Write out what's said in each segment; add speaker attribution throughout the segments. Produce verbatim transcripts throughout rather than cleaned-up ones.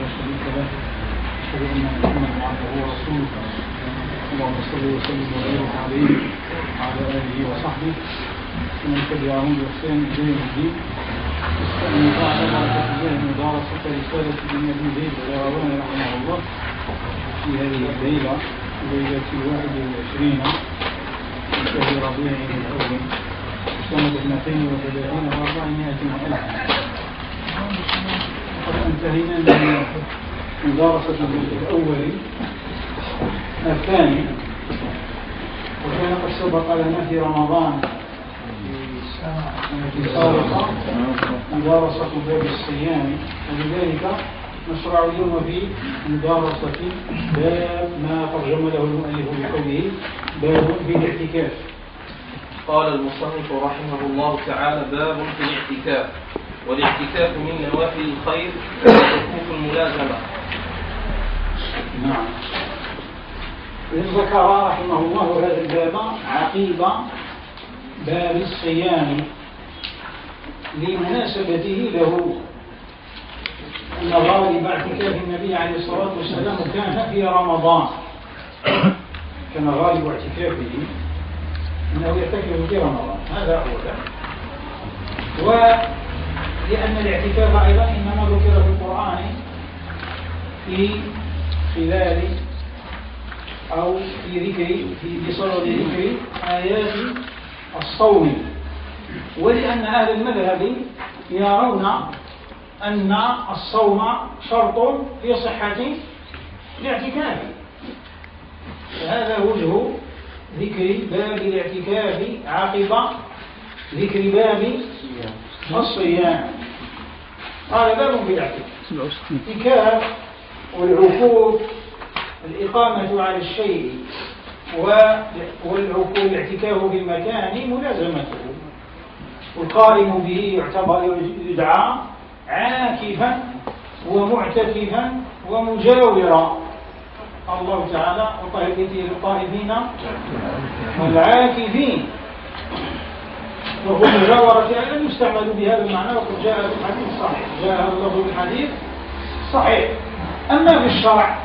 Speaker 1: شريك له أشهد أن محمدا عبده ورسوله اللهم صل وسلم وبارك عليه وعلى آله وصحبه ومن تبعهم بإحسان إلى يوم الدين. نستأنف على بركة الله مدارسة رسالة ابن أبي زيد القيرواني رحمه الله في هذه الليلة ليلة الواحد والعشرين من شهر ربيع الأول سنة اثنتين وثلاثين وأربعمائة وألف. وقد انتهينا من مدارسة الجزء الأول الثاني، وكان قد سبق لنا في رمضان التي سابقة مدارسة باب الصيام، ولذلك نشرع اليوم في مدارسة باب ما ترجم له المؤلف بقوله باب في الاعتكاف.
Speaker 2: قال المصنف رحمه الله تعالى: باب في الاعتكاف. والاعتكاف من نوافل الخير وحقوق الملازمة.
Speaker 1: نعم. ذكر رحمه الله هذا الباب عقيب باب الصيام لمناسبته له، أن غالب اعتكاف النبي عليه الصلاة والسلام كان في رمضان، كان غالب اعتكافه أنه يعتكف في رمضان، هذا أولا. ولأن الاعتكاف أيضا إنما ذكر في القرآن في خلال أو في ذكر في بصدد ذكر آيات الصوم، ولأن أهل المذهب يرون أن الصوم شرط في صحة الاعتكاف، فهذا وجه ذكر باب الاعتكاف عقب ذكر باب الصيام. قال باب في الاعتكاف والعكوف الإقامة على الشيء والاعتكاف في المكان ملازمته، والقائم به يعتبر يدعى عاكفا ومعتكفا ومجاورا. الله تعالى الطائفين والعاكفين، وهو مجاورة أيضا يستعمل بهذا المعنى، وقد جاء في الحديث صحيح، جاء الله في الحديث صحيح. أما في الشرع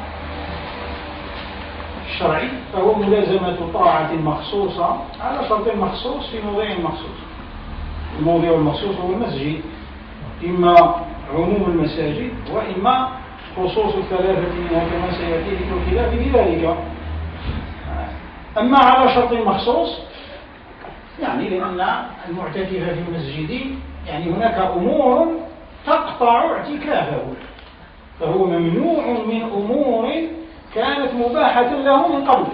Speaker 1: الشرعي فهو ملازمة طاعة مخصوصة على شرط مخصوص في موضع مخصوص. الموضع المخصوص هو المسجد، إما عموم المساجد وإما خصوص الثلاثة منها كما سيأتي ذكر الخلاف في ذلك. أما على شرط مخصوص يعني لأن المعتكف في المسجد يعني هناك أمور تقطع اعتكافه، فهو ممنوع من أمور كانت مباحة له من قبل.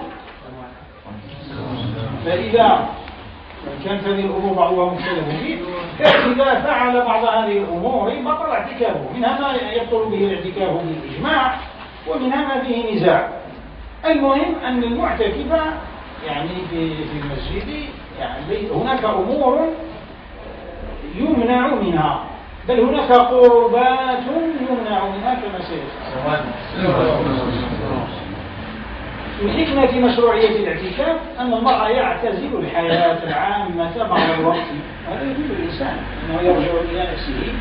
Speaker 1: فإذا كانت هذه الأمور بعضها مختلف فيه، فإذا فعل بعض هذه الأمور بطل اعتكافه. منها ما يبطل به الاعتكاف بالإجماع، ومنها ما فيه نزاع. المهم أن المعتكف يعني في في المسجد يعني هناك أمور يمنع منها، بل هناك قربات يمنع منها كما سيأتي. من حكمة مشروعية الاعتكاف أن المرء يعتزل الحياة العامة بعض الوقت، هذا يفيد الإنسان أنه يرجع إلى نفسه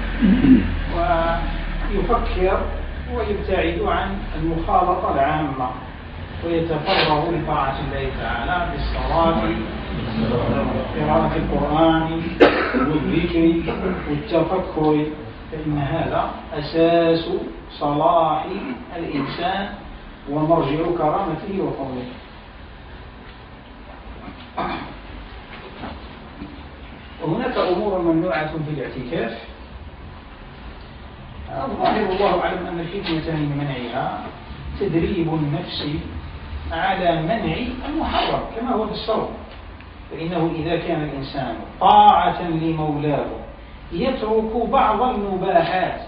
Speaker 1: ويفكر ويبتعد عن المخالطة العامة، ويتفرغ لطاعة الله تعالى بالصلاة وقراءة القرآن والذكر والتفكر، فإن هذا أساس صلاح الإنسان ومرجع كرامته وفضله. وهناك أمور ممنوعة في الاعتكاف، الظاهر الله أعلم أن الحكمة من منعها تدريب النفس على منع المحرم كما هو بالصوم، فإنه إذا كان الإنسان طاعة لمولاه يترك بعض المباحات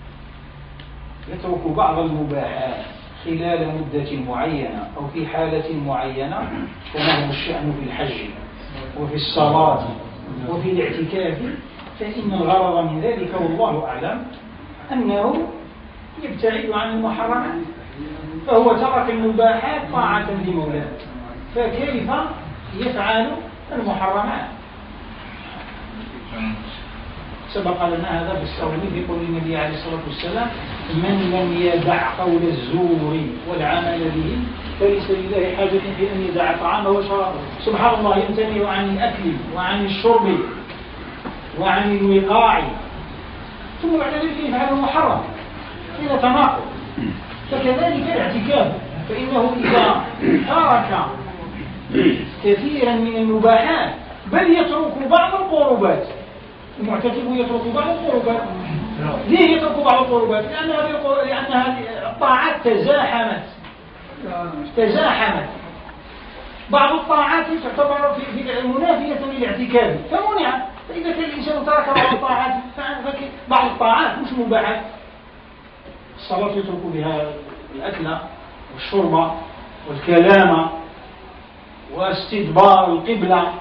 Speaker 1: يترك بعض المباحات خلال مدة معينة أو في حالة معينة، كما هو الشأن في الحج وفي الصلاة وفي الاعتكاف، فإن الغرض من ذلك والله أعلم أنه يبتعد عن المحرمات، فهو ترك المباحات طاعة لمولاه، فكيف يفعل المحرمات؟ سبق لنا هذا في الصوم في قول النبي عليه الصلاة والسلام: من لم يدع قول الزور والعمل به فليس لله حاجة في أن يدع طعامه وشرابه. سبحان الله، يمتنع عن الأكل وعن الشرب وعن الوقاع ثم بعد ذلك يفعل محرم، إلى تناقض. فكذلك الاعتكاف، فإنه إذا ترك كثيرا من المباحات بل يترك بعض القربات، المعتكف يترك بعض القربات. ليه يترك بعض القربات؟ لأن هذه لأن هذه الطاعات تزاحمت تزاحمت بعض الطاعات تعتبر في في منافية للاعتكاف فمنعت. فإذا كان الإنسان ترك بعض الطاعات، بعض الطاعات مش مباحات، الصلاة يترك بها الأكل والشرب والكلام واستدبار القبلة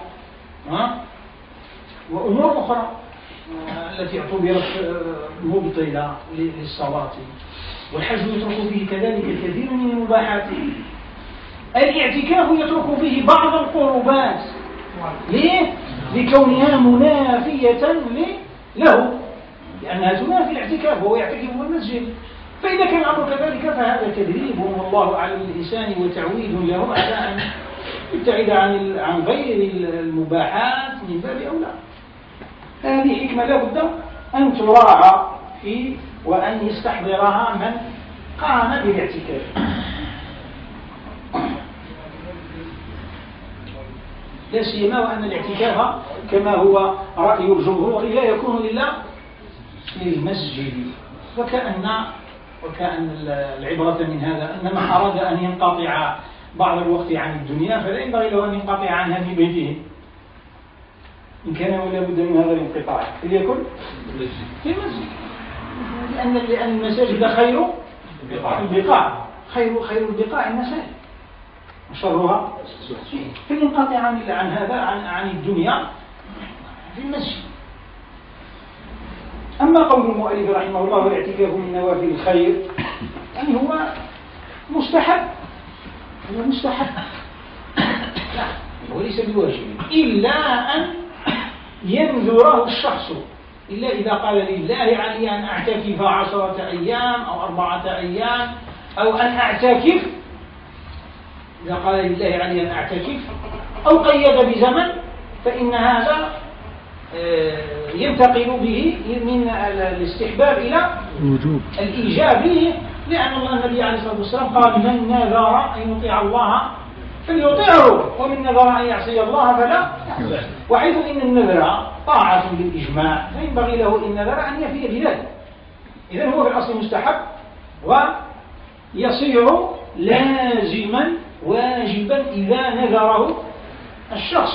Speaker 1: وأمور أخرى التي اعتبرت مبطلة للصلاة. والحج يترك فيه كذلك الكثير من المباحات. الاعتكاف يترك فيه بعض القربات. ليه؟ لكونها منافية له، لأنها تنافي الاعتكاف وهو يعتكف في المسجد. فإذا كان الأمر كذلك فهذا تدريب والله أعلم للإنسان وتعويد له على أن يبتعد عن عن غير المباحات من باب أولى. هذه حكمة لا بد أن تراعى في وأن يستحضرها من قام بالاعتكاف. لا سيما وأن الاعتكاف كما هو رأي الجمهور لا يكون إلا في المسجد. وكأن وكأن العبرة من هذا أن من أراد أن ينقطع بعض الوقت عن الدنيا فلا ينبغي له أن ينقطع عنها في بيته إن كان ولا بد من هذا الانقطاع، فليكن في المسجد. لأن لأن المساجد خير البقاع، خير خير البقاع المساجد، وشرها في الانقطاع عن عن هذا عن عن الدنيا في المسجد. أما قول المؤلف رحمه الله: والاعتكاف من نوافل الخير، يعني هو مستحب، هو مستحب لا هو ليس بواجب، إلا أن ينذره الشخص، إلا إذا قال لله علي أن أعتكف عشرة أيام أو أربعة أيام أو أن أعتكف، إذا قال لله علي أن أعتكف أو قيد بزمن فإن هذا ينتقل به من الاستحباب إلى الوجوب الإيجاب، لأن الله النبي عليه الصلاة والسلام قال: من نذر أن يطيع الله فليطيعه ومن نذر أن يعصي الله فلا. وحيث إن النذر طاعة بالإجماع فينبغي له إن نذر أن يفي بذلك. إذن هو في الأصل مستحب ويصير لازما واجبا إذا نذره الشخص.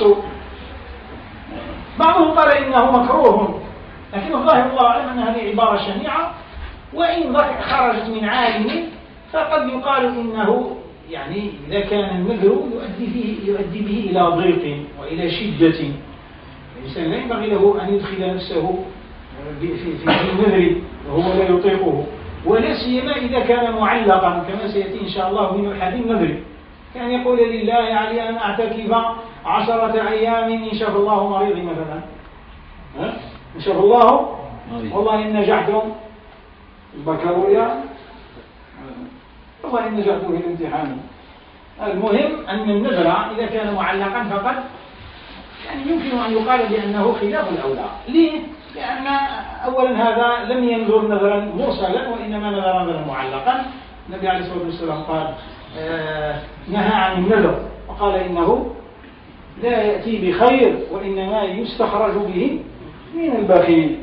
Speaker 1: بعضهم قال إنه مكروه، لكن الظاهر الله أعلم أن هذه عبارة شنيعة، وإن خرجت من عالم فقد يقال إنه يعني إذا كان النذر يؤدي, فيه يؤدي به إلى ضيق وإلى شدة، الإنسان لا ينبغي له أن يدخل نفسه في النذر وهو لا يطيقه، ولا سيما إذا كان معلقا كما سيأتي إن شاء الله من أحد النذر، كان يقول لله علي أن أعتكف عشرة أيام إن شاء الله مريضي مثلا، إن شاء الله والله إن نجحت البكالوريا، والله إن نجحت في الامتحان. المهم أن النذر إذا كان معلقا فقد يعني يمكن أن يقال بأنه خلاف الأولى. ليه؟ لأن أولا هذا لم ينذر نذرا مرسلا وإنما نذر نذرا معلقا. النبي عليه الصلاة والسلام قال آه نهى عن النذر وقال إنه لا يأتي بخير وإنما يستخرج به من البخيل.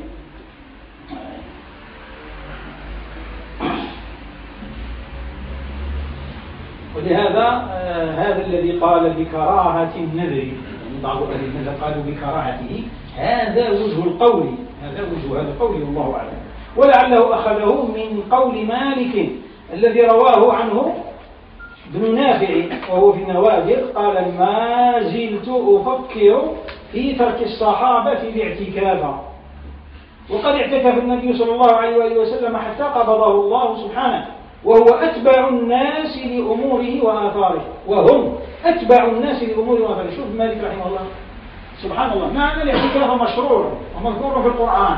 Speaker 1: ولهذا آه هذا الذي قال بكراهة النذر، يعني بعض أهل النذر قالوا بكراهته، هذا وجه القول، هذا وجه هذا القول والله أعلم. ولعله أخذه من قول مالك الذي رواه عنه ابن نافع وهو في النوادر، قال ما زلت أفكر في ترك الصحابة الاعتكاف، وقد اعتكف النبي صلى الله عليه وآله وسلم حتى قبضه الله سبحانه، وهو أتبع الناس لأموره وآثاره، وهم أتبع الناس لأموره وآثاره. شوف مالك رحمه الله سبحان الله، معنى الاعتكاف مشروع ومذكور في القرآن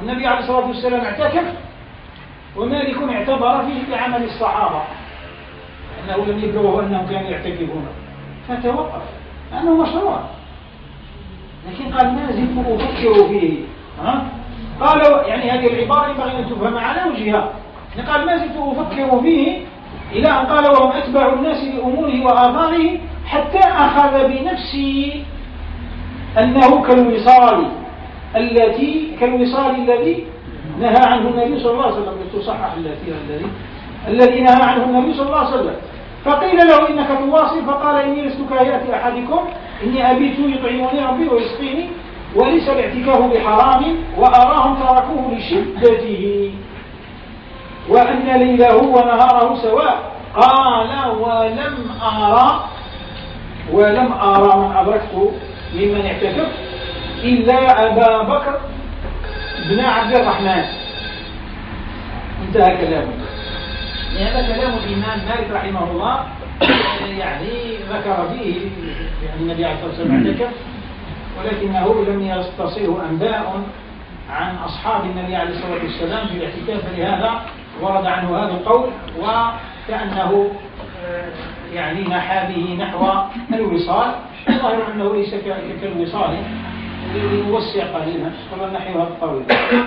Speaker 1: النبي عليه الصلاة والسلام اعتكف، ومالك اعتبر فيه بعمل الصحابة أنه لم يبلغوا أنهم كانوا يعتكفون، فتوقف أنه مشروع، لكن قال ما زلت أفكر فيه. ها؟ قال يعني هذه العبارة ينبغي أن تفهم على وجهها. قال ما زلت أفكر فيه إلى أن قال وهم أتبع الناس لأموره وآثاره، حتى أخذ بنفسي أنه كالوصال التي كالوصال الذي نهى عنه النبي صلى الله عليه وسلم، تصحح التي الذي الذي نهى عنه النبي صلى الله عليه وسلم. فقيل له إنك تواصل، فقال إني لست كهيئة أحدكم، إني أبيت يطعمني ربي ويسقيني، وليس الاعتكاف بحرام، وأراهم تركوه لشدته، وأن ليله ونهاره سواء. قال ولم أرى ولم أرى من أدركت ممن اعتكف إلا أبا بكر بن عبد الرحمن. انتهى كلامه. هذا كلام الإمام مالك رحمه الله، يعني ذكر فيه يعني النبي عليه الصلاة والسلام اعتكف، ولكنه لم يستصله أنباء عن أصحاب النبي عليه الصلاة والسلام في الاعتكاف، فلهذا ورد عنه هذا القول، وكأنه يعني نحى به نحو الوصال. الظاهر أنه ليس كالوصال، يوسع قليلا قبل نحو هذا الطويل.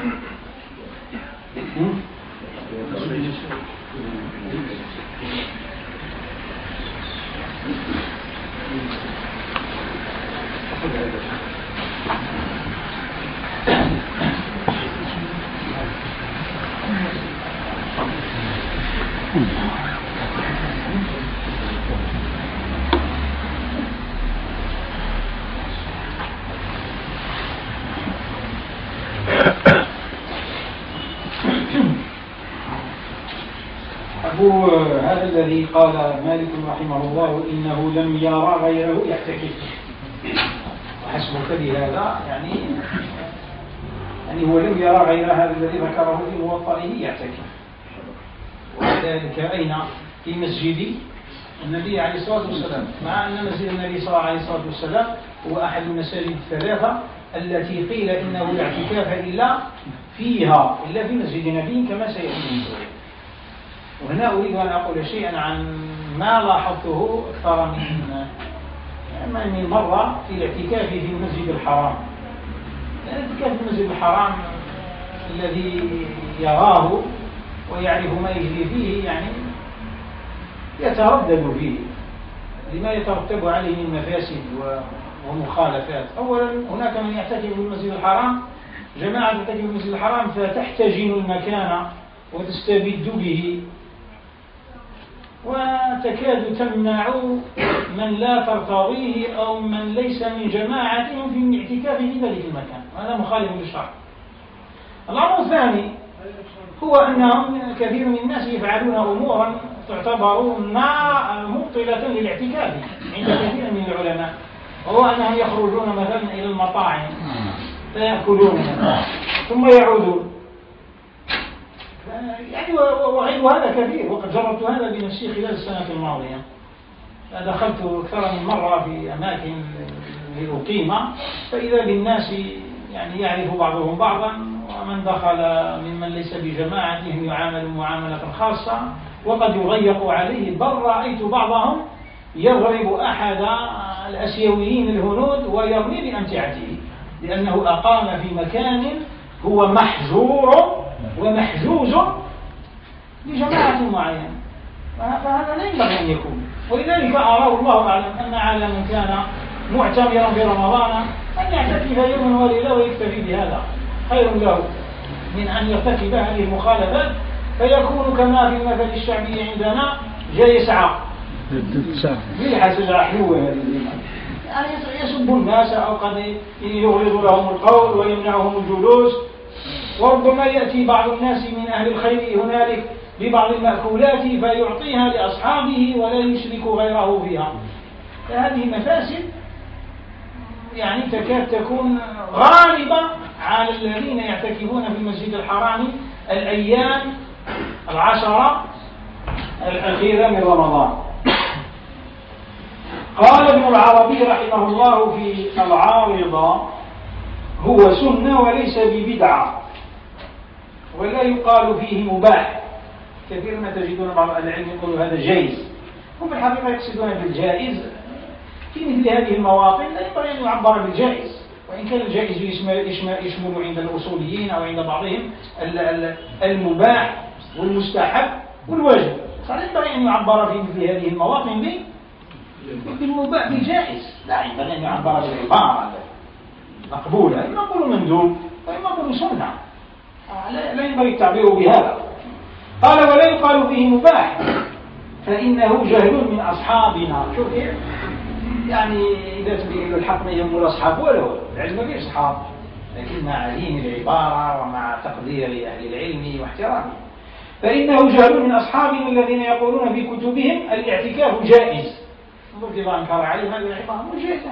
Speaker 1: أبو هذا الذي قال مالك رحمه الله إنه لم يرى غيره يعتكف، وحسبك بهذا يعني يعني هو لم يرى غير هذا الذي ذكره في موطئه يعتكف، وذلك أين؟ في مسجد النبي عليه الصلاة والسلام، مع أن مسجد النبي صلى الله عليه الصلاة والسلام هو أحد المساجد الثلاثة التي قيل إنه لا اعتكاف إلا فيها إلا في مسجد النبي كما سيأتي. وهنا أريد أن أقول شيئا عن ما لاحظته أكثر من من مرة في الاعتكاف في المسجد الحرام. الاعتكاف في المسجد الحرام الذي يراه ويعرف ما يجري فيه يعني يتردد فيه لما يترتب عليه من مفاسد ومخالفات. أولا هناك من يعتكف في المسجد الحرام، جماعة تعتكف في المسجد الحرام فتحتجن المكان وتستبد به، وتكاد تمنع من لا ترتضيه أو من ليس من جماعتهم في الاعتكاف في ذلك المكان، وهذا مخالف للشرع. الأمر الثاني هو أنهم كثير من الناس يفعلون أمورا تعتبر مبطلة للاعتكاف عند كثير من العلماء، وهو أنهم يخرجون مثلا إلى المطاعم فيأكلون ثم يعودون، يعني وغير هذا كثير، وقد جربت هذا بنفسي خلال السنة الماضية. دخلت أكثر من مرة في أماكن لأقيم، فإذا بالناس يعني يعرف بعضهم بعضا، ومن دخل ممن ليس بجماعتهم يعامل معاملة خاصة وقد يضيق عليه، بل رأيت بعضهم يضرب أحد الأسيويين الهنود ويرمي بأمتعته لأنه أقام في مكان هو محجور ومحجوز لجماعة معينة، فهذا لا ينبغي أن يكون. ولذلك أراه الله أعلم أن على من كان معتمرا في رمضان أن يعتكف يوما وليلة ويكتفي بهذا، خير له من أن يرتكب هذه المخالفات فيكون كما في المثل الشعبي عندنا جاي يسعى بحسب حلوة يعني يسب الناس أو قد يغلظ لهم القول ويمنعهم الجلوس، وربما يأتي بعض الناس من أهل الخير هنالك ببعض المأكولات فيعطيها لأصحابه ولا يشرك غيره فيها. فهذه مفاسد يعني تكاد تكون غالبة على الذين يعتكفون في المسجد الحرام الأيام العشرة الأخيرة من رمضان. قال ابن العربي رحمه الله في العارضة: هو سنة وليس ببدعة، ولا يقال فيه مباح. كثيرا ما تجدون بعض أهل العلم يقولوا هذا جائز، هم في الحقيقة يقصدون بالجائز في مثل هذه المواطن لا ينبغي أن يعبر بالجائز، وإن كان الجائز يشمل عند الأصوليين أو عند بعضهم المباح والمستحب والواجب، فلا ينبغي أن يعبر في مثل هذه المواطن بالمباح بالجائز، لا ينبغي أن يعبر بالعبارة مقبولة، إما نقول مندوب وإما نقول سنة، لا ينبغي التعبير بهذا. قال ولا يقال فيه مباح فإنه جهل من أصحابنا. شوف يعني إذا تبين له الحق ما يهم الأصحاب ولا العلم ما فيه أصحاب، لكن مع علم العبارة ومع تقدير أهل العلم واحترامه. فإنه جهل من أصحابنا الذين يقولون في كتبهم الاعتكاف جائز. انظر كيف أنكر عليهم هذه العبارة مجازة.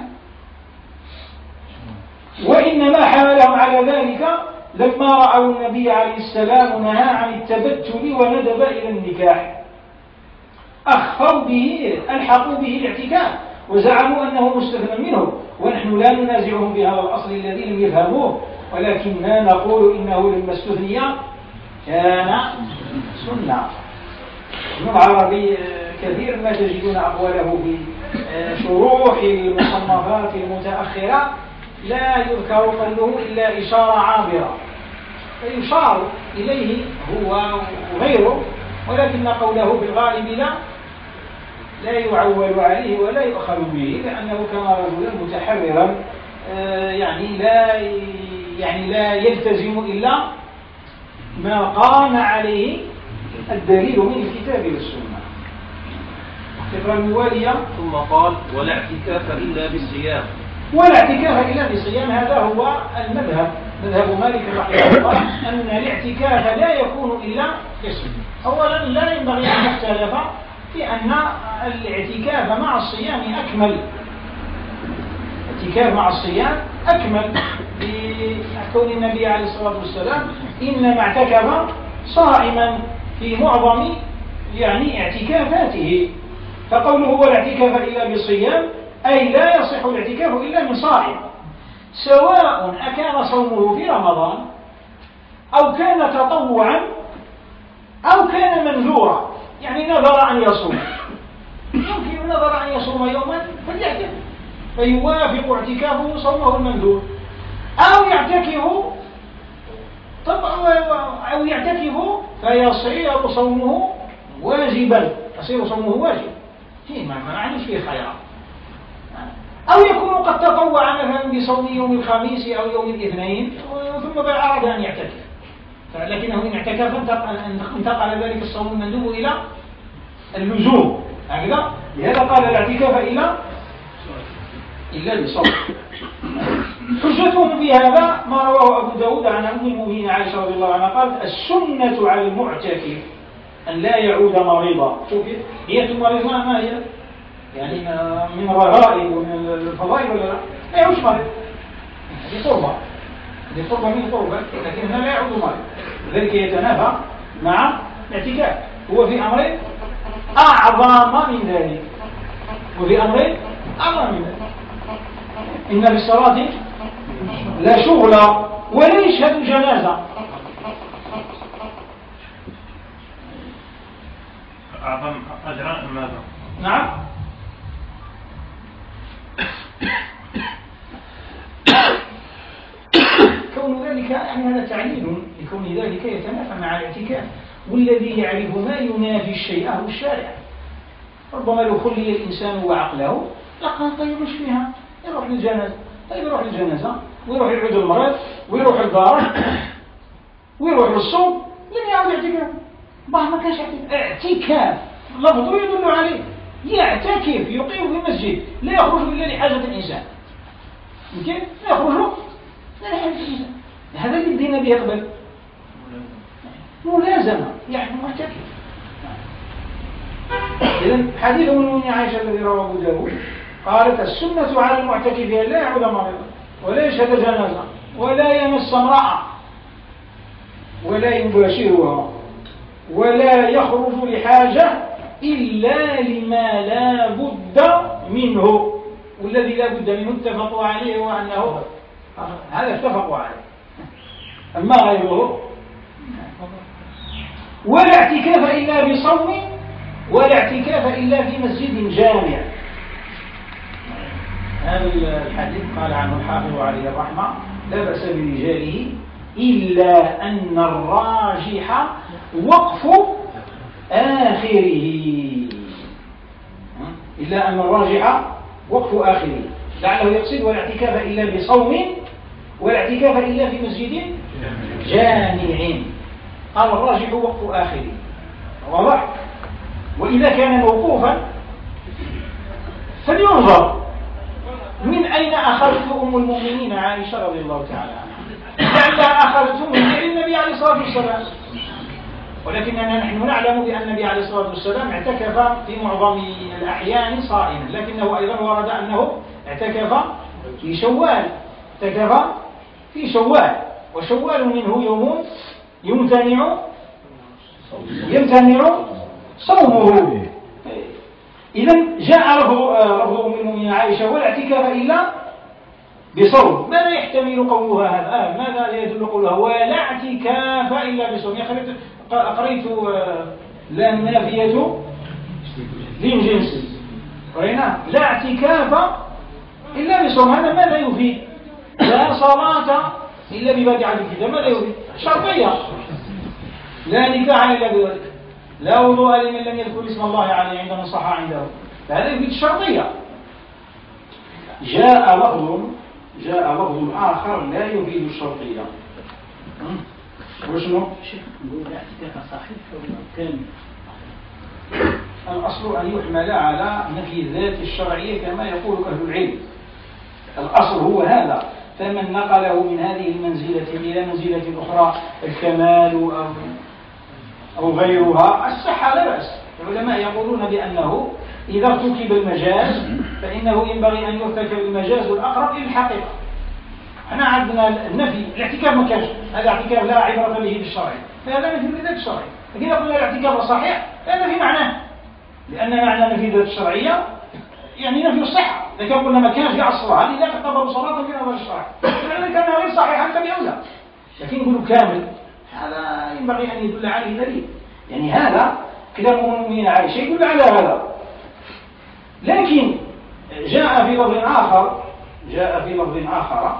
Speaker 1: وإنما حملهم على ذلك لما رأوا النبي عليه السلام نهى عن التبتل وندب إلى النكاح، أخفوا به ألحقوا به الاعتكاف وزعموا أنه مستثنى منه، ونحن لا ننازعهم بهذا الأصل الذي لم يفهموه، ولكننا نقول إنه لما استثني كان سنة. ابن العربي كثير ما تجدون أقواله في شروح المصنفات المتأخرة لا يذكر قوله إلا إشارة عابرة، فيشار إليه هو وغيره، ولكن قوله بالغالب لا لا يعول عليه ولا يؤخذ به، لأنه كان رجلا متحررا يعني لا يعني لا يلتزم إلا ما قام عليه الدليل من الكتاب والسنة. الفكرة الموالية
Speaker 2: ثم قال ولا اعتكاف إلا بالصيام.
Speaker 1: ولا اعتكاف إلا بالصيام، هذا هو المذهب، مذهب مالك رحمه الله، أن الاعتكاف لا يكون إلا بالصيام. أولا لا ينبغي أن نختلف في أن الاعتكاف مع الصيام أكمل، الاعتكاف مع الصيام أكمل، لكون النبي عليه الصلاة والسلام إنما اعتكف صائما في معظم يعني اعتكافاته، فقوله هو الاعتكاف إلا بالصيام أي لا يصح الاعتكاف إلا من صائم، سواء أكان صومه في رمضان أو كان تطوعا أو كان منذورا، يعني نذر أن يصوم، يمكن نذر أن يصوم يوما فليعتكف فيوافق اعتكافه صومه المنذور، أو يعتكف أو يعتكف فيصير صومه واجبا، يصير صومه واجب، فيما ما معنيش فيه خيار، أو يكون قد تطوع مثلا بصوم يوم الخميس أو يوم الاثنين ثم أراد أن يعتكف، لكنه إن اعتكف انتقل ذلك الصوم المندوب إلى اللزوم، هكذا لهذا قال الاعتكاف إلا إلا بصوم. حجتهم في هذا ما رواه أبو داود عن أم المؤمنين عائشة رضي الله عنها قالت السنة على المعتكف أن لا يعود مريضا. شوفي هي المريض ما هي يعني من الرغائب ومن الفضائل ولا لا؟ لا يعود مريض، هذه قربة، هذه قربة من قربة، لكن هنا لا يعود مريض، ذلك يتنافى مع الاعتكاف. هو في أمر أعظم من ذلك، وفي أمر أعظم من ذلك، إن في الصلاة لا شغل ولا يشهد جنازة.
Speaker 3: أعظم أجرا ماذا؟
Speaker 1: نعم كون ذلك يعني هذا تعليل لكون ذلك يتنافى مع الاعتكاف، والذي يعرف ما ينافي الشيء هو الشارع. ربما لو خلي الإنسان وعقله لقد طيب مش فيها يروح للجنازة، طيب يروح للجنازة ويروح يعود المريض ويروح الدار ويروح للصوم لم يعود اعتكاف. بعض ما كانش اعتكاف لفظه يدل عليه يعتكف يقيم في المسجد لا يخرج إلا لحاجة الإنسان، يمكن لا يخرج لا لحاجة الإنسان، هذا اللي بدينا به قبل ملازمة يعني معتكف. إذن حديث من عائشة الذي رواه أبو داود قالت السنة على المعتكف لا يعود مريضا ولا يشهد جنازة ولا يمس امرأة ولا يباشرها ولا يخرج لحاجة إلا لما لا بد منه، والذي لا بد منه اتفقوا عليه وأنه هذا اتفقوا عليه، أما غيره ولا اعتكاف إلا بصوم ولا اعتكاف إلا في مسجد جامع. هذا الحديث قال عنه الحافظ عليه الرحمة لا بأس برجاله إلا أن الراجح وقف آخره، إلا أن الراجح وقف آخره، لعله يقصد ولا اعتكاف إلا بصوم ولا اعتكاف إلا في مسجد جامع. قال الراجح وقف آخره، واضح؟ وإذا كان موقوفا فلينظر من أين أخذته أم المؤمنين عائشة رضي الله تعالى عنها، لعلها أخذته من فعل النبي عليه الصلاة والسلام، ولكننا نحن نعلم بأن النبي عليه الصلاة والسلام اعتكف في معظم الأحيان صائما، لكنه أيضا ورد أنه اعتكف في شوال، اعتكف في شوال، وشوال منه يوم يمتنع يمتنع صومه. إذا جاء لفظ أم المؤمنين عائشة ولا اعتكاف إلا بصوم. ماذا يحتمل قولها هذا؟ آه ماذا يدل قولها ولا اعتكاف إلا بصوم؟ قريت لا النافية للجنس، قرينا لا اعتكاف إلا بصوم. هذا ماذا يفيد؟ لا صلاة إلا ببدعة الكتاب. ماذا يفيد؟ شرطية. لا نكاح إلا بذلك، لا وضوء لمن لم يذكر اسم الله عليه عند من صح عنده. فهذا يفيد الشرطية. جاء لفظ جاء لفظ آخر لا يفيد الشرطية. وشنو؟
Speaker 4: نقول الاعتكاف صحيح ولا كامل؟
Speaker 1: الأصل أن يحمل على نفي الذات الشرعية كما يقول أهل العلم. الأصل هو هذا، فمن نقله من هذه المنزلة إلى منزلة أخرى الكمال أو أو غيرها الصحة لا بأس. العلماء يقولون بأنه إذا ارتكب المجاز فإنه ينبغي أن يرتكب المجاز الأقرب إلى الحقيقة. احنا عندنا النفي، الاعتكاف ما كانش، هذا اعتكاف لا عبرة به بالشرع، فهذا نفي بالذات الشرعية. لكن إذا قلنا الاعتكاف صحيح فهذا في معناه، لأن معنى نفي الذات الشرعية يعني نفي الصحة. إذا كان قلنا ما كانش يع الصلاة هذه لا تعتبر صلاة في نظر الشرع، لأن كانها غير صحيحة فبأولى. لكن نقول كامل هذا ينبغي أن يدل عليه دليل، يعني هذا كلام أم المؤمنين عائشة يدل على هذا. لكن جاء في لفظ آخر جاء في لفظ آخر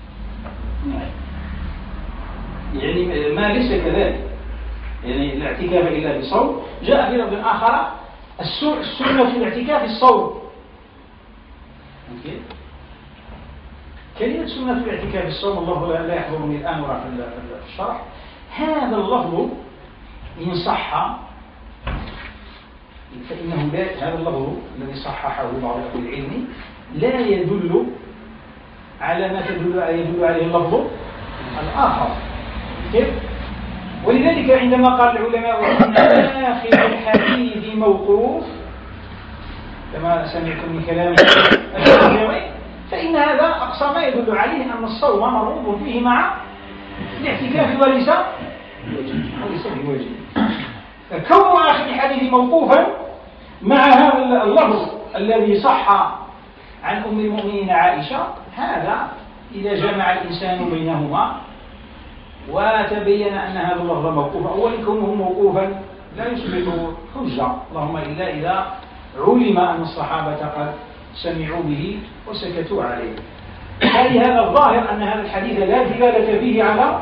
Speaker 1: يعني ما ليس كذلك، يعني الاعتكاف إلا بصوم. جاء في لفظ آخر السنة في الاعتكاف الصوم. كلمة سنة الاعتكاف الصوم الله لا يحضرني الآن وراء في الشرح. هذا اللفظ إن صح فإنه لا، هذا اللفظ الذي صححه بعض أهل العلم لا يدل على ما تدل يدل عليه اللفظ الآخر. كيف؟ ولذلك عندما قال العلماء إن آخر الحديث موقوف كما سمعتم من كلام الشافعي، فإن هذا أقصى ما يدل عليه أن الصوم مرغوب فيه مع الاعتكاف وليس وليس بواجب. فكون آخر الحديث موقوفا مع هذا اللفظ الذي صح عن أم المؤمنين عائشة، هذا إذا جمع الإنسان بينهما وتبين أن هذا اللفظ موقوف، أولا كونه موقوفا لا يصبح حجة، اللهم إلا إذا علم أن الصحابة قد سمعوا به وسكتوا عليه. فلهذا الظاهر أن هذا الحديث لا دلالة فيه على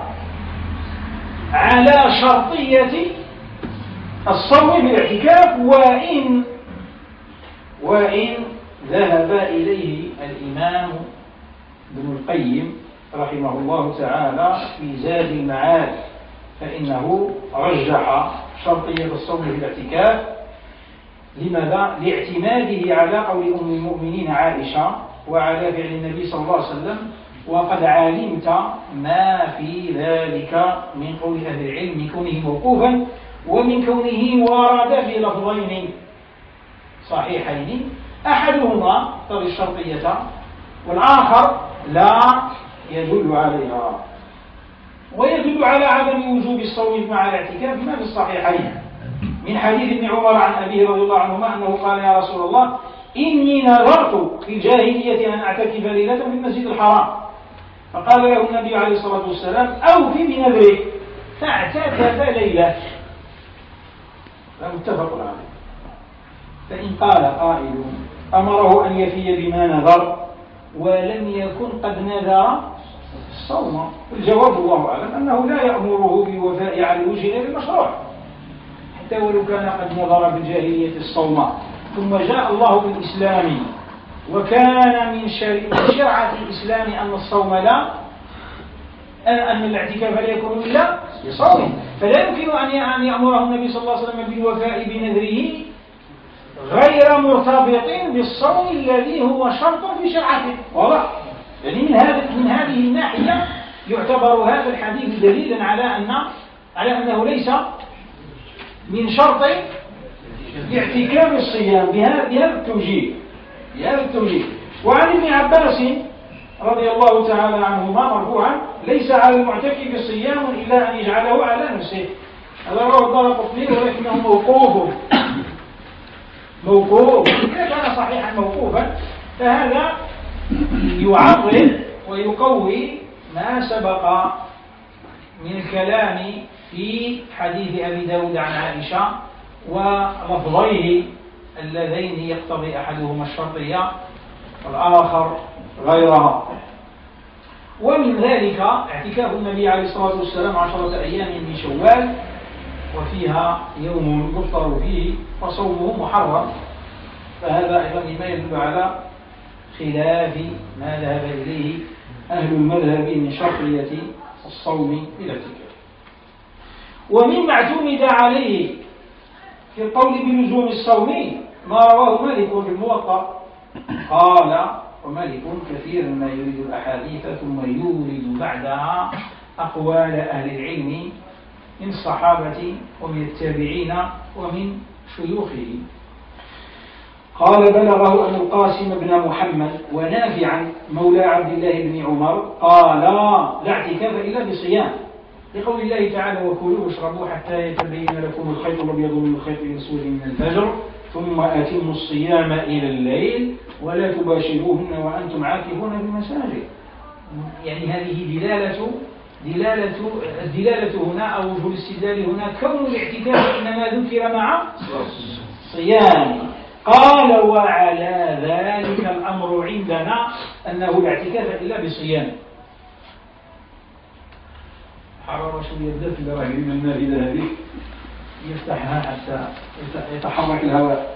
Speaker 1: على شرطية الصوم بالاعتكاف، وإن وإن ذهب إليه الإمام ابن القيم رحمه الله تعالى في زاد المعاد، فإنه رجح شرطية الصوم بالاعتكاف. لماذا؟ لاعتماده على قول أم المؤمنين عائشة وعلى فعل النبي صلى الله عليه وسلم، وقد علمت ما في ذلك من قول أهل العلم من كونه موقوفا ومن كونه ورد في لفظين صحيحين، أحدهما ترى الشرطية والآخر لا يدل عليها. ويدل على عدم وجوب الصوم مع الاعتكاف ما في الصحيحين من حديث ابن عمر عن أبيه رضي الله عنهما أنه قال يا رسول الله إني نذرت في الجاهلية أن أعتكف ليلة في المسجد الحرام، فقال له النبي عليه الصلاة والسلام أوفي بنذرك، فاعتكف ليلة. هذا متفق عليه. فإن قال قائل أمره أن يفي بما نذر ولم يكن قد نذر الصوم، الجواب الله أعلم أنه لا يأمره بالوفاء على الوجه غير المشروع، حتى ولو كان قد نذر بالجاهلية الصوم ثم جاء الله بالإسلام وكان من شرعة الإسلام أن الصوم لا أن الاعتكاف لا يكون إلا بصوم، فلا يمكن أن يأمره النبي صلى الله عليه وسلم بالوفاء بنذره غير مرتبط بالصوم الذي هو شرط في شرعته. واضح؟ يعني من هذا من هذه الناحية يعتبر هذا الحديث دليلا على أن على أنه ليس من شرط اعتكاف الصيام بهذا التوجيه بهذا التوجيه. وعن ابن عباس رضي الله تعالى عنهما مرفوعا ليس على المعتكف صيام إلا أن يجعله على نفسه. هذا رواه الدارقطني ولكنه موقوف موقوف إذا كان صحيحا موقوفا فهذا يعرض ويقوي ما سبق من الكلام في حديث أبي داود عن عائشة ولفظيه اللذين يقتضي أحدهما الشرطية والآخر غيرها. ومن ذلك اعتكاف النبي عليه الصلاة والسلام عشرة أيام من شوال وفيها يوم يفطر فيه فصومه محرم، فهذا أيضا مما يدل على خلاف ما ذهب إليه أهل المذهب من شرطية الصوم بالاعتكاف. ومما اعتمد عليه في القول بلزوم الصوم ما رواه مالك في الموطأ قال ومالك كثير ما يريد الأحاديث ثم يورد بعدها أقوال أهل العلم من الصحابة ومن التابعين ومن شيوخه. قال بلغه أن القاسم بن محمد ونافعا مولى عبد الله بن عمر قال لا اعتكاف إلا بصيام، لقول الله تعالى وكلوا واشربوا حتى يتبين لكم الخيط الأبيض من الخيط الأسود من الفجر ثم أتموا الصيام إلى الليل ولا تباشروهن وأنتم عاكفون بالمساجد. يعني هذه دلالة دلالة الدلالة هنا أو وجه الاستدلال هنا كون الاعتكاف إنما ذكر مع صيام. قال وعلى ذلك الأمر عندنا أنه الاعتكاف إلا بصيام. حرر شوية الدفء لرجل من النار هذه يفتحها حتى يتحرك الهواء.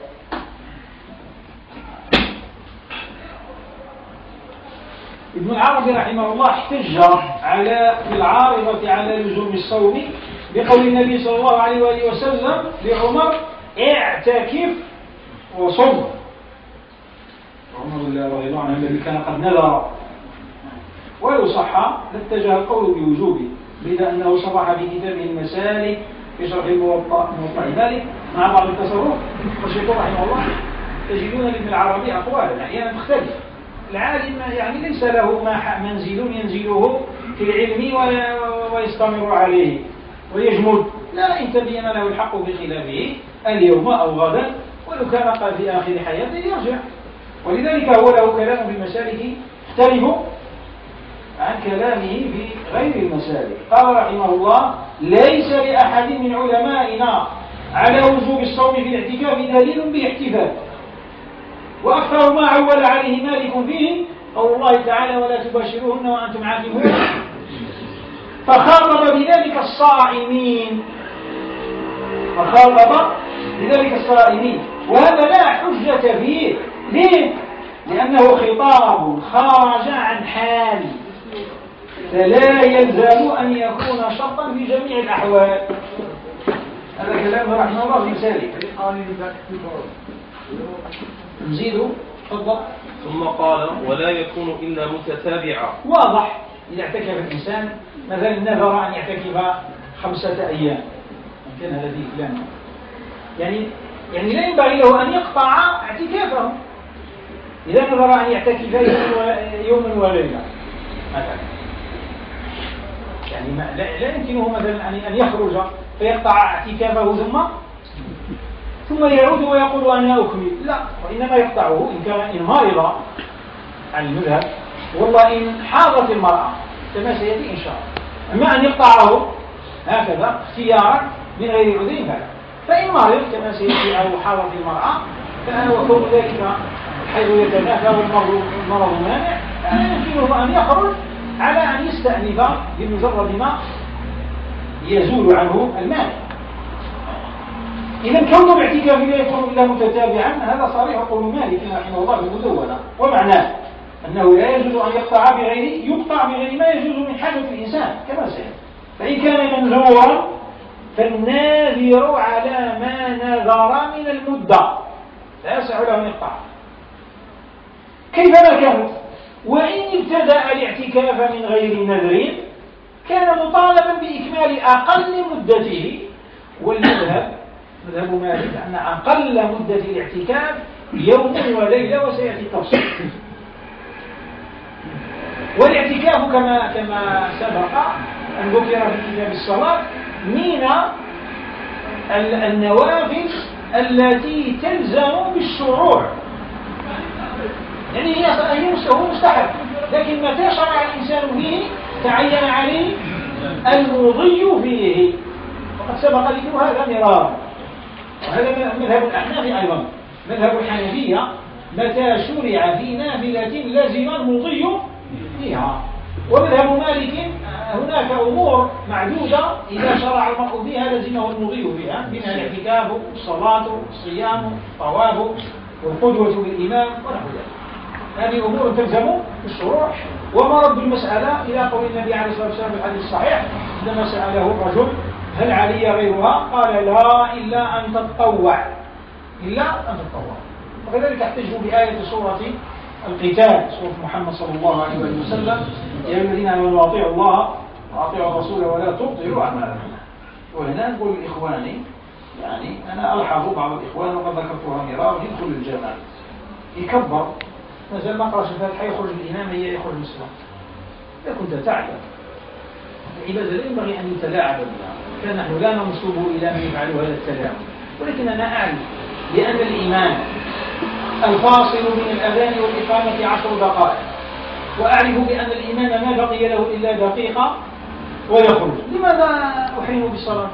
Speaker 1: ابن العربي رحمه الله احتج على العارضة على لزوم الصوم بقول النبي صلى الله عليه وآله وسلم لعمر اعتكف وصم. عمر رضي الله عنه الذي كان قد نذر ولو صح لاتجه القول بوجوبه، بإذا أنه صرح في كتابه المسالك في شرح الموطأ ذلك مع بعض التصرف. والشيخ رحمه الله تجدون لابن العربي أقوالا أحيانا مختلفة. العالم يعني ليس له ما منزل ينزله في العلم ويستمر عليه ويجمد، لا، إن تبين له الحق بخلافه اليوم أو غدا ولو كان قال في آخر حياته يرجع. ولذلك هو له كلام في المسالك يختلف عن كلامه في غير المسالك. قال رحمه الله ليس لأحد من علمائنا على وجوب الصوم في الاعتكاف دليل باحتفال، وأكثر ما عول عليه مالك فيه قول الله تعالى ولا تباشروهن وأنتم عاكفون، فخاطب بذلك الصائمين فخاطب بذلك الصائمين وهذا لا حجة فيه. ليه؟ لأنه خطاب خرج عن حال فلا يلزم أن يكون شرطا في جميع الأحوال. هذا كلام رحمه الله في مسالك. نزيده تفضل.
Speaker 2: ثم قال ولا يكون إلا متتابعا.
Speaker 1: واضح إذا اعتكف الإنسان مثلا نذر أن يعتكف خمسة أيام كان هذا فيه كلام، يعني يعني لا ينبغي له أن يقطع اعتكافه إذا نذر أن يعتكف يوما وليلة مثلا، يعني ما لا, لا يمكنه مثلا أن يخرج فيقطع اعتكافه ثم ثم يعود ويقول أنا أكمل، لا، وإنما يقطعه إن كان إن مرض عن المذهب والله إن حاضت المرأة كما سيأتي إن شاء الله. أما أن يقطعه هكذا اختيارا من غير عذر فلا. فإن مرض كما سيأتي على حالة المرأة وكون ذلك حيث يتنافى والمرض المرض مانع يمكنه أن يخرج على أن يستأنف بمجرد ما يزول عنه المانع. إذا كون الاعتكاف لا يكون إلا متتابعا هذا صريح قول مالك رحمه الله في المدونة، ومعناه أنه لا يجوز أن يقطع بغير يقطع بغير ما يجوز من حاجة الإنسان كما سيأتي. فإن كان منذورا فالناذر على ما نذر من المدة لا يصح له أن يقطع كيفما كانت. وإن ابتدأ الاعتكاف من غير نذر كان مطالبا بإكمال أقل مدته، والمذهب مذهب مالك أن أقل مدة الاعتكاف يوم وليلة وسيأتي التفصيل. والاعتكاف كما كما سبق أن ذكر في كتاب الصلاة من النوافل التي تلزم بالشروع، يعني هي هو مستحب، لكن متى شرع الإنسان فيه تعين عليه المضي فيه، وقد سبق ذكر هذا مرارا. وهذا مذهب الأحناف أيضا. مذهب الحنفية متى شرع في نافلة لزم المضي فيها. ومذهب مالك هناك أمور معدودة إذا شرع المرء فيها لزمه المضي فيها، منها الاعتكاف، الصلاة، الصيام، الطواف، والقدوة بالإمام ونحو ذلك. هذه أمور تلزم بالشروع. ومرد المسألة إلى قول النبي عليه الصلاة والسلام في الحديث الصحيح عندما سأله الرجل هل علي غيرها؟ قال لا إلا أن تتطوع، إلا أن تتطوع. وكذلك احتجوا بآية سورة القتال، سورة محمد صلى الله عليه وسلم يا الذين آمنوا أطيعوا الله وأطيعوا الرسول ولا تبطلوا أعمالكم. وهنا نقول لإخواني يعني أنا ألحظ بعض الإخوان وقد ذكرتها مرارا يدخل الجماعة يكبر مثلا ما قرأش الفاتحة يخرج الإمام هي يخرج المسلم. إذا كنت تعلم العبادة لا ينبغي أن يتلاعب بها، كان نحن لا ننصب إلى من يفعل هذا التلاعب، ولكن أنا أعلم بأن الإمام الفاصل بين الأذان والإقامة عشر دقائق، وأعرف بأن الإمام ما بقي له إلا دقيقة ويخرج. لماذا أحرم بالصلاة؟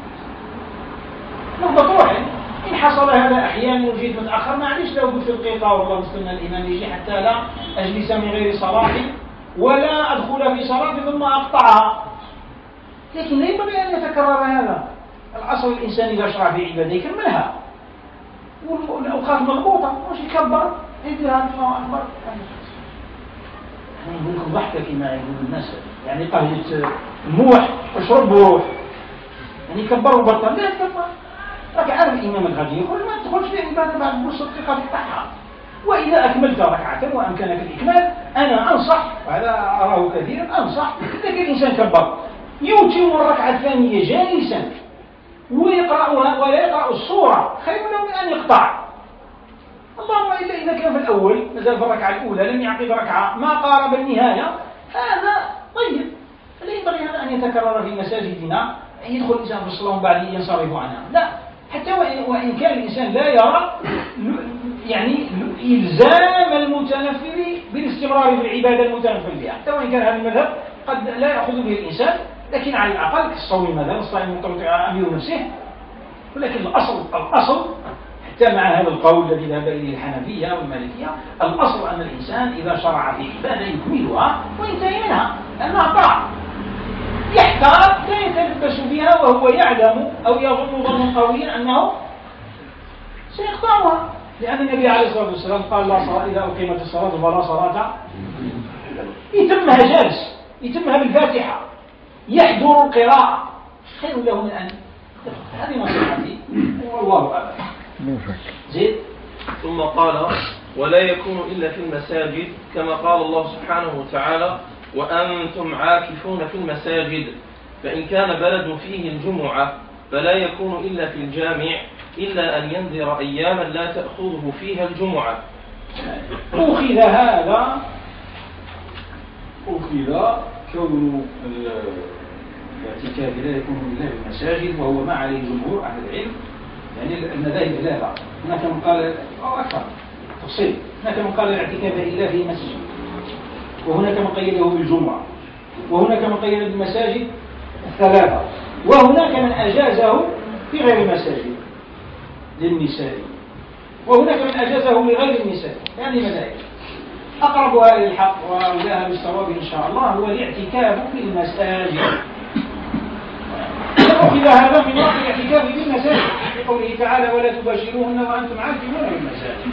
Speaker 1: نهضة روحي. إن حصل هذا أحيانا وجيت متأخر معليش لو قلت في القيطة والله مستنى الإمام يجي حتى لا أجلس من غير صلاة ولا أدخل في صلاة ثم أقطعها. لكن لا ينبغي أن يتكرر هذا. الأصل الإنسان إذا شرع في عبادة يكملها، والأوقات مضبوطة مش يكبر يديرها الله أكبر. يعني يقول لكم ضحكة كما يقول الناس، يعني قهوة موح اشرب بروح، يعني يكبر وبطل لا تكبر. راك عارف الإمام الغادي يقول ما تدخلش في عبادة بعد نص دقيقة تقطعها. وإذا أكملت ركعة وأمكنك الإكمال أنا أنصح، وهذا أراه كثيرا، أنصح إذا كان الإنسان كبر يتم الركعة الثانية جالسا ويقرأها ولا يقرأ السورة خير له من أن يقطع. اللهم إلا إذا كان في الأول مازال في الركعة الأولى لم يعقد ركعة ما قارب النهاية هذا طيب. لا ينبغي هذا أن يتكرر في مساجدنا، يدخل الإنسان في الصلاة وبعد ينصرف عنها، لا. حتى وإن كان الإنسان لا يرى يعني إلزام المتنفل بالاستمرار في العبادة المتنفل بها، حتى وإن كان هذا المذهب قد لا يأخذ به الإنسان، لكن على الأقل كالصوم مثلا الصائم المتطوع أمير نفسه. ولكن الأصل الأصل حتى مع هذا القول الذي ذهب إليه الحنفية والمالكية، الأصل أن الإنسان إذا شرع في عبادة يكملها وينتهي منها، لأنها طاعة. يحتار لا يتلبس بها وهو يعلم أو يظن ظنا قويا أنه سيقطعها، لأن النبي عليه الصلاة والسلام قال لا صلاة إذا أقيمت الصلاة فلا صلاة. يتمها جالس، يتمها بالفاتحة، يحضر القراءة، خير له من أن هذه نصيحتي والله أعلم. زيد.
Speaker 2: ثم قال ولا يكون إلا في المساجد كما قال الله سبحانه وتعالى وأنتم عاكفون في المساجد، فإن كان بلد فيه الجمعة فلا يكون إلا في الجامع إلا أن ينذر أياما لا تأخذه فيها الجمعة.
Speaker 1: أخذ هذا أخذ كون الاعتكاف لا يكون إلا في المساجد، وهو ما عليه جمهور أهل العلم. يعني المذاهب ثلاثة، هناك من قال أو أكثر تفصيل، هناك من قال الاعتكاف إلا في مسجد، وهناك من قيده بالجمعة، وهناك من قيده بالمساجد الثلاثة، وهناك من أجازه في غير المساجد. للنساء، وهناك من أجازه لغير النساء يعني مذاهب. أقربها للحق وأولاها بالصواب إن شاء الله هو الاعتكاف في المساجد. أخذ هذا من وقت الاعتكاف في المساجد في قوله تعالى ولا تباشروهن وأنتم عاكفون في المساجد،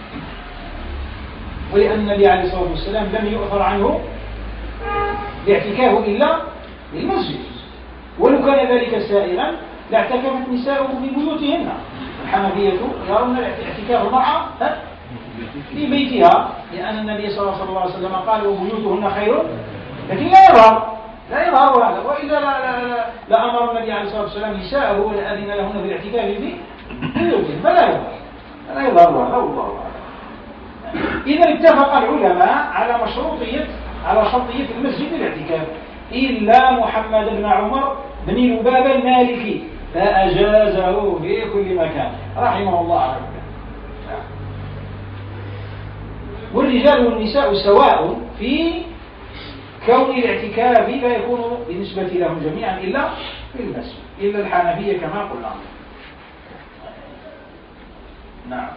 Speaker 1: ولأن النبي عليه الصلاة والسلام لم يؤثر عنه الاعتكاف إلا في المسجد، ولو كان ذلك سائغا لاعتكفت نساؤه في بيوتهن. الحنفية يرون اعتكاف المرأة في بيتها، لأن النبي صلى الله عليه وسلم قال وبيوتهن خير، لكن لا يظهر لا يظهر هذا، وإلا لا, لا, لا, لا أمر النبي عليه الصلاة والسلام نساءه ولا أذن لهن بالاعتكاف في بيوتهن، فلا يظهر لا يظهر هذا والله أعلم. إذا اتفق العلماء على مشروطية على شرطية المسجد الاعتكاف إلا محمد بن عمر بن لبابة المالكي فأجازه في كل مكان رحمه الله على ربه. والرجال والنساء سواء في كون الاعتكاف لا يكون بالنسبة لهم جميعا إلا في المسجد إلا الحنفية كما قلنا. نعم.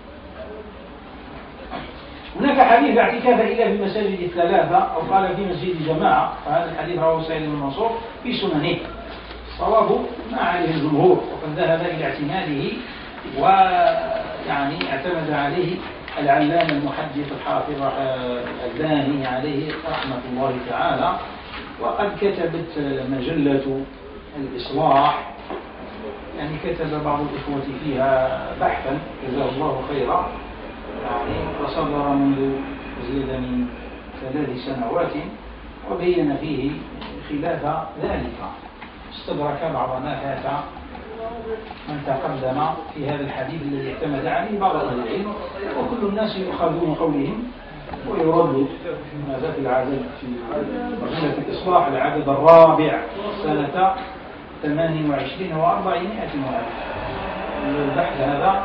Speaker 1: هناك حديث لا اعتكاف إلا في المساجد الثلاثة أو قال في مسجد الجماعة، فهذا الحديث رواه سعيد بن منصور في سننه، صوابه ما عليه الجمهور وقد ذهب إلى اعتماده ويعني اعتمد عليه العلامة المحدث الحافظ الداني عليه رحمة الله تعالى، وقد كتبت مجلة الإصلاح يعني كتب بعض الإخوة فيها بحثا جزاه الله خيرا، يعني وصدر منذ زيد من ثلاث سنوات وبين فيه خلاف ذلك، استدرك بعض ما فات من تقدم في هذا الحديث الذي اعتمد عليه بعض أهل العلم، وكل الناس يؤخذون قولهم ويرد. هذا في العدد في مجلة الإصلاح العدد الرابع سنة ثمان وعشرين وأربعمائة وألف. البحث هذا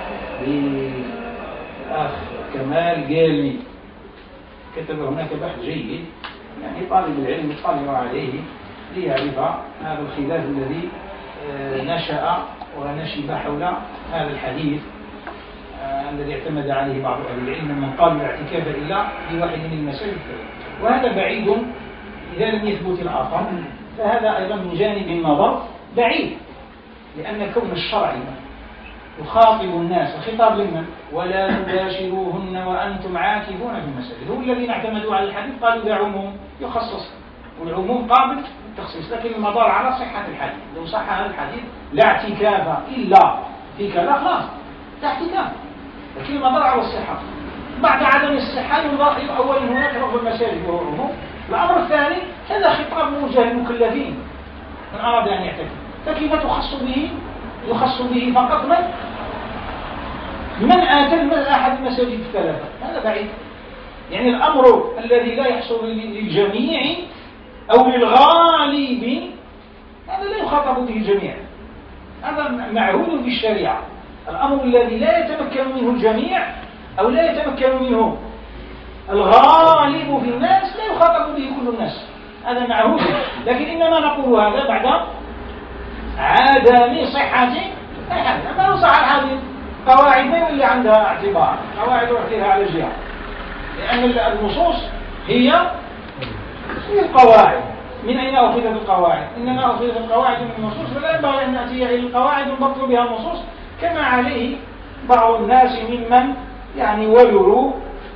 Speaker 1: لأخ كمال قالني كتب هناك بحث جيد، يعني طالب العلم يطلع عليه ليعرف هذا الخلاف الذي نشأ ونشب حول هذا الحديث الذي اعتمد عليه بعض أهل العلم من قال لا اعتكاف إلا في واحد من المساجد، وهذا بعيد إذا لم يثبت الآخر، فهذا أيضا من جانب النظر بعيد، لأن الكون الشرعي يخاطب الناس خطاب لمن ولا تباشروهن وأنتم عاكفون في المساجد، هم الذين اعتمدوا على الحديث قالوا ده عموم يخصص، والعموم قابل التخصيص، لكن المدار على صحة الحديث. لو صح هذا الحديث لا اعتكاف إلا في كذا خلاص لا اعتكاف، لكن المدار على الصحة. بعد عدم الصحة أولا هناك لفظ المساجد وهو عموم، الأمر الثاني هذا خطاب موجه للمكلفين من أراد أن يعتكف، فكيف تخص به يخص به فقط من من آتى أحد المساجد الثلاثة؟ هذا بعيد، يعني الأمر الذي لا يحصل للجميع أو للغالب هذا لا يخاطب به الجميع، هذا معهود في الشريعة. الأمر الذي لا يتمكن منه الجميع أو لا يتمكن منه الغالب في الناس لا يخاطب به كل الناس، هذا معهود، لكن إنما نقول هذا بعد عدم صحة الحديث. أما لو صح الحديث قواعد من اللي عندها اعتبار، قواعد اعتبارها على الجهة، لأن النصوص هي هي القواعد. من أين أخذت القواعد؟ إنما أخذت القواعد من النصوص، ولا ينبغي أن نأتي إلى القواعد ونبطل بها النصوص كما عليه بعض الناس ممن يعني ولوا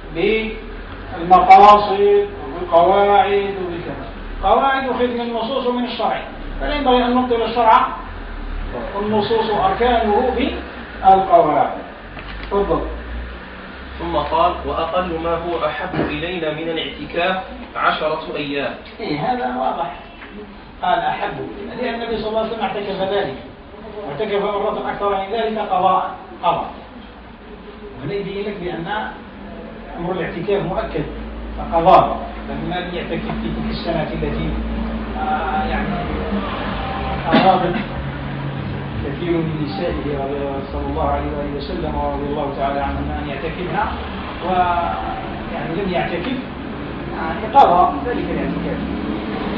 Speaker 1: بالمقاصد والقواعد وبكذا. قواعد أخذت من النصوص ومن الشرع، فلا ينبغي أن نبطل الشرع والنصوص أركانه بالقواعد. تفضل.
Speaker 2: ثم قال وأقل ما هو أحب إلينا من الاعتكاف عشرة أيام.
Speaker 1: إيه هذا واضح، قال أحب إلينا لأن النبي صلى الله عليه وسلم اعتكف ذلك، واعتكف مرة أكثر من ذلك قضاء قضاء. وهنا يبين لك بأن أمر الاعتكاف مؤكد فقضاء، لما لم يعتكف في تلك السنة التي آه يعني أراد كثير من نسائه صلى الله عليه وآله وسلم ورضي الله تعالى عنهم أن يعتكفنا، ويعني لم يعتكف يعني قضى ذلك الاعتكاف.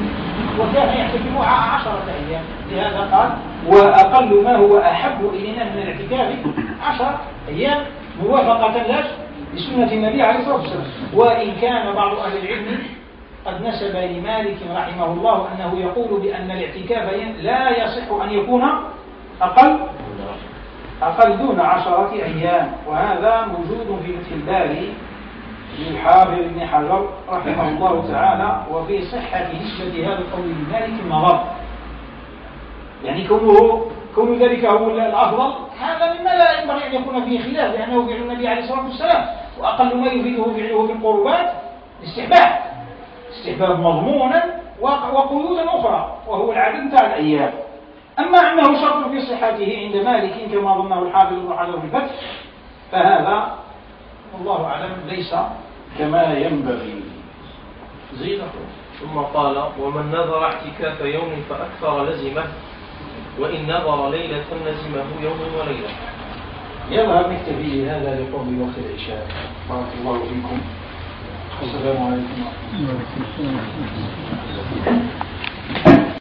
Speaker 1: وكان يعتكف عشرة أيام. لهذا قال وأقل ما هو أحب إلينا من الاعتكاف عشر أيام موافقة لاش لسنة النبي عليه الصلاة والسلام. وإن كان بعض أهل العلم قد نسب لمالك رحمه الله أنه يقول بأن الاعتكاف لا يصح أن يكون أقل أقل دون عشرة أيام، وهذا موجود في فتح الباري للحافظ ابن حجر رحمه الله تعالى. وفي صحة نسبة هذا القول لمالك النظر، يعني كونه كون ذلك هو الأفضل، هذا مما لا ينبغي أن يكون فيه خلاف، لأنه فعل النبي عليه الصلاة والسلام، وأقل ما يفيده فعله في القربات استحباب استحباب مضمونا وقيودا أخرى وهو العدد بتاع الأيام. أما أنه شرط في صحته عند مالك كما ظنه الحافظ ابن حجر في الفتح فهذا والله أعلم ليس كما ينبغي. زيد
Speaker 2: ثم قال ومن نذر اعتكاف يوم فأكثر لزمه، وإن نذر ليلة لزمه يوم وليلة.
Speaker 1: يلا نكتفي بهذا لقرب وقت العشاء. بارك الله فيكم. السلام عليكم ورحمة الله.